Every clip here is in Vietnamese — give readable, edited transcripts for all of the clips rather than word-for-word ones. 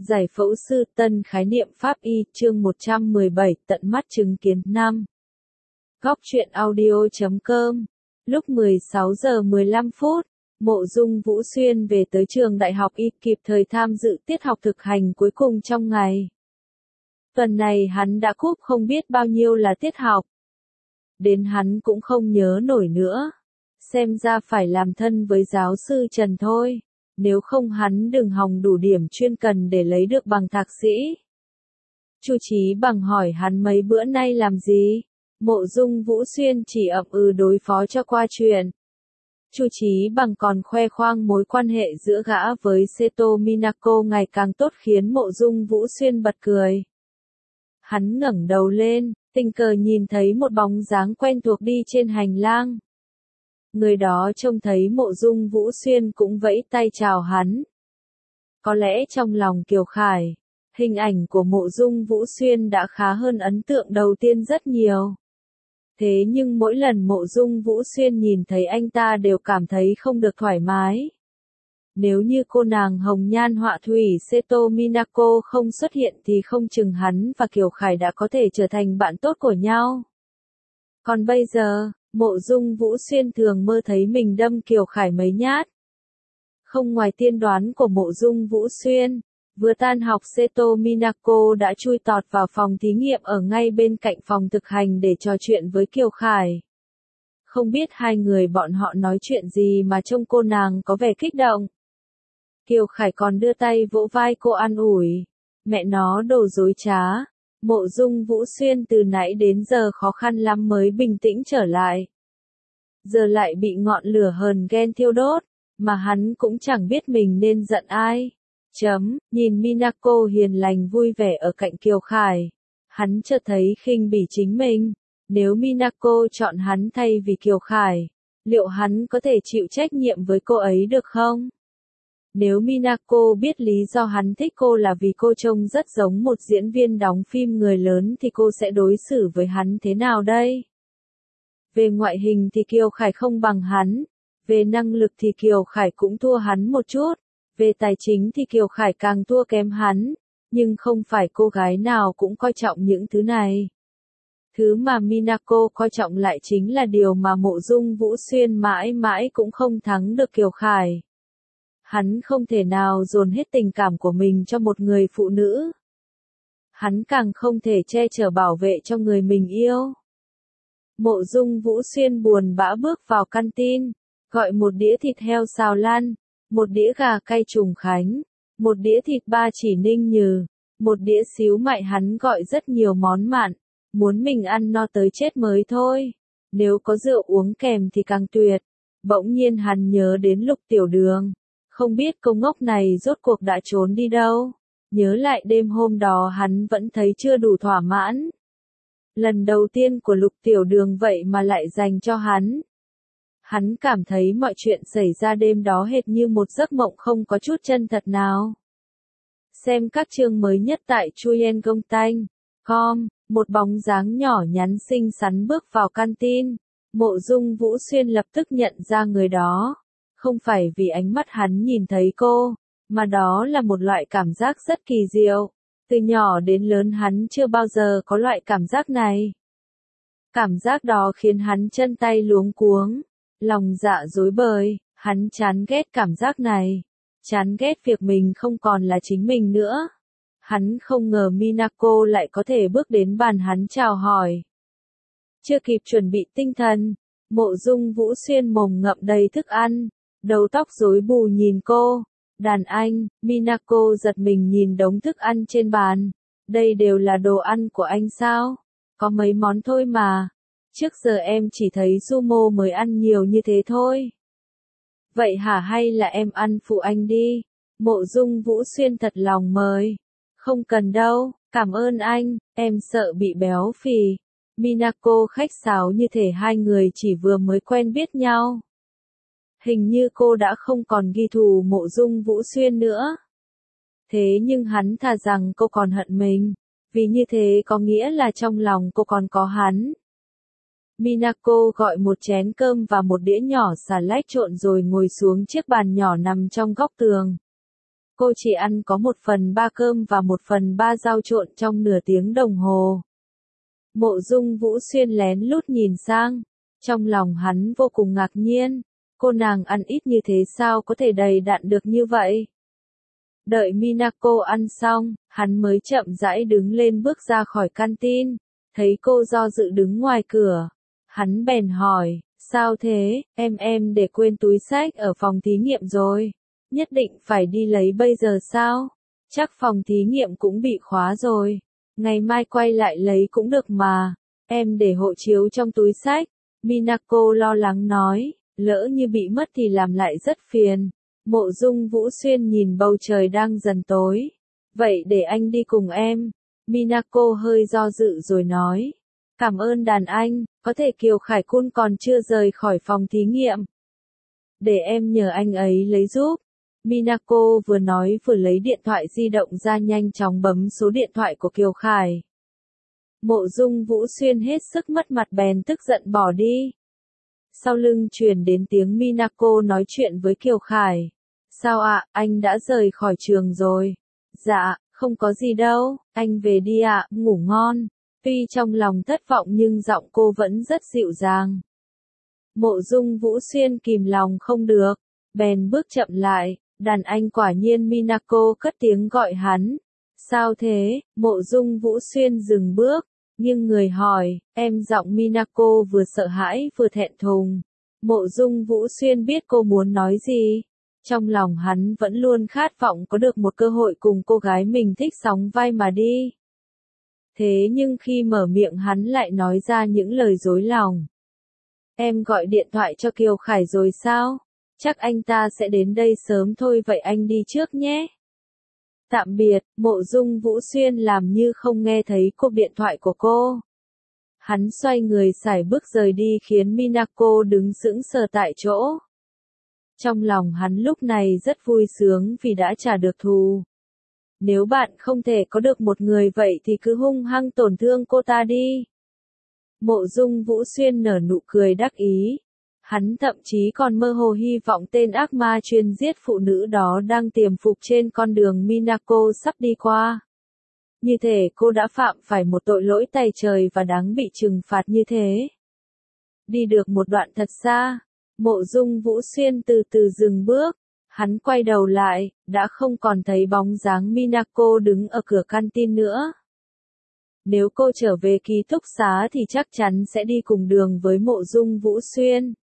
Giải phẫu sư tân khái niệm pháp y chương 117 tận mắt chứng kiến 5. Góc truyện audio.com. Lúc 16 giờ 15 phút, Mộ Dung Vũ Xuyên về tới trường đại học y kịp thời tham dự tiết học thực hành cuối cùng trong ngày. Tuần này hắn đã cúp không biết bao nhiêu là tiết học. Đến hắn cũng không nhớ nổi nữa. Xem ra phải làm thân với giáo sư Trần thôi. Nếu không hắn đừng hòng đủ điểm chuyên cần để lấy được bằng thạc sĩ. Chu Chí Bằng hỏi hắn mấy bữa nay làm gì? Mộ Dung Vũ Xuyên chỉ ậm ừ đối phó cho qua chuyện. Chu Chí Bằng còn khoe khoang mối quan hệ giữa gã với Seto Minako ngày càng tốt khiến Mộ Dung Vũ Xuyên bật cười. Hắn ngẩng đầu lên, tình cờ nhìn thấy một bóng dáng quen thuộc đi trên hành lang. Người đó trông thấy Mộ Dung Vũ Xuyên cũng vẫy tay chào hắn. Có lẽ trong lòng Kiều Khải, hình ảnh của Mộ Dung Vũ Xuyên đã khá hơn ấn tượng đầu tiên rất nhiều. Thế nhưng mỗi lần Mộ Dung Vũ Xuyên nhìn thấy anh ta đều cảm thấy không được thoải mái. Nếu như cô nàng hồng nhan họa thủy Seto Minako không xuất hiện thì không chừng hắn và Kiều Khải đã có thể trở thành bạn tốt của nhau. Còn bây giờ, Mộ Dung Vũ Xuyên thường mơ thấy mình đâm Kiều Khải mấy nhát. Không ngoài tiên đoán của Mộ Dung Vũ Xuyên, vừa tan học Seto Minako đã chui tọt vào phòng thí nghiệm ở ngay bên cạnh phòng thực hành để trò chuyện với Kiều Khải. Không biết hai người bọn họ nói chuyện gì mà trông cô nàng có vẻ kích động. Kiều Khải còn đưa tay vỗ vai cô an ủi. Mẹ nó đồ dối trá. Mộ Dung Vũ Xuyên từ nãy đến giờ khó khăn lắm mới bình tĩnh trở lại. Giờ lại bị ngọn lửa hờn ghen thiêu đốt, mà hắn cũng chẳng biết mình nên giận ai. Nhìn Minako hiền lành vui vẻ ở cạnh Kiều Khải. Hắn chợt thấy khinh bỉ chính mình. Nếu Minako chọn hắn thay vì Kiều Khải, liệu hắn có thể chịu trách nhiệm với cô ấy được không? Nếu Minako biết lý do hắn thích cô là vì cô trông rất giống một diễn viên đóng phim người lớn thì cô sẽ đối xử với hắn thế nào đây? Về ngoại hình thì Kiều Khải không bằng hắn. Về năng lực thì Kiều Khải cũng thua hắn một chút. Về tài chính thì Kiều Khải càng thua kém hắn. Nhưng không phải cô gái nào cũng coi trọng những thứ này. Thứ mà Minako coi trọng lại chính là điều mà Mộ Dung Vũ Xuyên mãi mãi cũng không thắng được Kiều Khải. Hắn không thể nào dồn hết tình cảm của mình cho một người phụ nữ. Hắn càng không thể che chở bảo vệ cho người mình yêu. Mộ Dung Vũ Xuyên buồn bã bước vào canteen, gọi một đĩa thịt heo xào lan, một đĩa gà cay trùng khánh, một đĩa thịt ba chỉ ninh nhừ, một đĩa xíu mại. Hắn gọi rất nhiều món mặn, muốn mình ăn no tới chết mới thôi. Nếu có rượu uống kèm thì càng tuyệt. Bỗng nhiên hắn nhớ đến Lục Tiểu Đường. Không biết cô ngốc này rốt cuộc đã trốn đi đâu. Nhớ lại đêm hôm đó hắn vẫn thấy chưa đủ thỏa mãn. Lần đầu tiên của Lục Tiểu Đường vậy mà lại dành cho hắn. Hắn cảm thấy mọi chuyện xảy ra đêm đó hệt như một giấc mộng không có chút chân thật nào. Xem các chương mới nhất tại chuyengontan.com, một bóng dáng nhỏ nhắn xinh xắn bước vào canteen. Mộ Dung Vũ Xuyên lập tức nhận ra người đó. Không phải vì ánh mắt hắn nhìn thấy cô, mà đó là một loại cảm giác rất kỳ diệu. Từ nhỏ đến lớn hắn chưa bao giờ có loại cảm giác này. Cảm giác đó khiến hắn chân tay luống cuống, lòng dạ rối bời, hắn chán ghét cảm giác này. Chán ghét việc mình không còn là chính mình nữa. Hắn không ngờ Minako lại có thể bước đến bàn hắn chào hỏi. Chưa kịp chuẩn bị tinh thần, Mộ Dung Vũ Xuyên mồm ngậm đầy thức ăn, đầu tóc rối bù nhìn cô. Đàn anh, Minako giật mình nhìn đống thức ăn trên bàn. Đây đều là đồ ăn của anh sao? Có mấy món thôi mà. Trước giờ em chỉ thấy Sumo mới ăn nhiều như thế thôi. Vậy hả, hay là em ăn phụ anh đi? Mộ Dung Vũ Xuyên thật lòng mời. Không cần đâu, cảm ơn anh, em sợ bị béo phì. Minako khách sáo như thể hai người chỉ vừa mới quen biết nhau. Hình như cô đã không còn ghi thù Mộ Dung Vũ Xuyên nữa. Thế nhưng hắn thà rằng cô còn hận mình, vì như thế có nghĩa là trong lòng cô còn có hắn. Minako gọi một chén cơm và một đĩa nhỏ xà lách trộn rồi ngồi xuống chiếc bàn nhỏ nằm trong góc tường. Cô chỉ ăn có 1/3 cơm và 1/3 rau trộn trong nửa tiếng đồng hồ. Mộ Dung Vũ Xuyên lén lút nhìn sang. Trong lòng hắn vô cùng ngạc nhiên. Cô nàng ăn ít như thế sao có thể đầy đặn được như vậy? Đợi Minako ăn xong, hắn mới chậm rãi đứng lên bước ra khỏi canteen. Thấy cô do dự đứng ngoài cửa. Hắn bèn hỏi, sao thế, em để quên túi xách ở phòng thí nghiệm rồi. Nhất định phải đi lấy bây giờ sao? Chắc phòng thí nghiệm cũng bị khóa rồi. Ngày mai quay lại lấy cũng được mà. Em để hộ chiếu trong túi xách. Minako lo lắng nói, lỡ như bị mất thì làm lại rất phiền. Mộ Dung Vũ Xuyên nhìn bầu trời đang dần tối. Vậy để anh đi cùng em. Minako hơi do dự rồi nói. Cảm ơn đàn anh, có thể Kiều Khải Kun còn chưa rời khỏi phòng thí nghiệm. Để em nhờ anh ấy lấy giúp. Minako vừa nói vừa lấy điện thoại di động ra nhanh chóng bấm số điện thoại của Kiều Khải. Mộ Dung Vũ Xuyên hết sức mất mặt bèn tức giận bỏ đi. Sau lưng truyền đến tiếng Minako nói chuyện với Kiều Khải. Sao ạ, anh đã rời khỏi trường rồi? Dạ, không có gì đâu, anh về đi ạ, ngủ ngon. Tuy trong lòng thất vọng nhưng giọng cô vẫn rất dịu dàng. Mộ Dung Vũ Xuyên kìm lòng không được, bèn bước chậm lại, đàn anh quả nhiên. Minako cất tiếng gọi hắn. Sao thế? Mộ Dung Vũ Xuyên dừng bước, nghiêng người hỏi, em. Giọng Minako vừa sợ hãi vừa thẹn thùng. Mộ Dung Vũ Xuyên biết cô muốn nói gì. Trong lòng hắn vẫn luôn khát vọng có được một cơ hội cùng cô gái mình thích sóng vai mà đi. Thế nhưng khi mở miệng hắn lại nói ra những lời dối lòng. Em gọi điện thoại cho Kiều Khải rồi sao? Chắc anh ta sẽ đến đây sớm thôi, vậy anh đi trước nhé. Tạm biệt. Mộ Dung Vũ Xuyên làm như không nghe thấy cuộc điện thoại của cô. Hắn xoay người sải bước rời đi khiến Minako đứng sững sờ tại chỗ. Trong lòng hắn lúc này rất vui sướng vì đã trả được thù. Nếu bạn không thể có được một người vậy thì cứ hung hăng tổn thương cô ta đi. Mộ Dung Vũ Xuyên nở nụ cười đắc ý. Hắn thậm chí còn mơ hồ hy vọng tên ác ma chuyên giết phụ nữ đó đang tiềm phục trên con đường Minako sắp đi qua. Như thể cô đã phạm phải một tội lỗi tày trời và đáng bị trừng phạt như thế. Đi được một đoạn thật xa, Mộ Dung Vũ Xuyên từ từ dừng bước. Hắn quay đầu lại, đã không còn thấy bóng dáng Minako đứng ở cửa canteen nữa. Nếu cô trở về ký túc xá thì chắc chắn sẽ đi cùng đường với Mộ Dung Vũ Xuyên.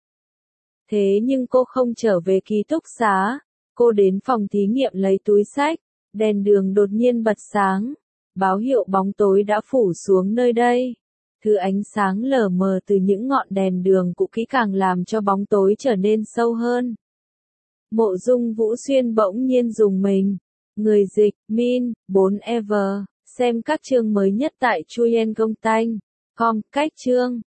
Thế nhưng cô không trở về ký túc xá. Cô đến phòng thí nghiệm lấy túi xách. Đèn đường đột nhiên bật sáng. Báo hiệu bóng tối đã phủ xuống nơi đây. Thứ ánh sáng lờ mờ từ những ngọn đèn đường cũ kỹ càng làm cho bóng tối trở nên sâu hơn. Mộ Dung Vũ Xuyên bỗng nhiên rùng mình. Người dịch, Min, 4EV. Xem các chương mới nhất tại chuyengontan.com. Cách chương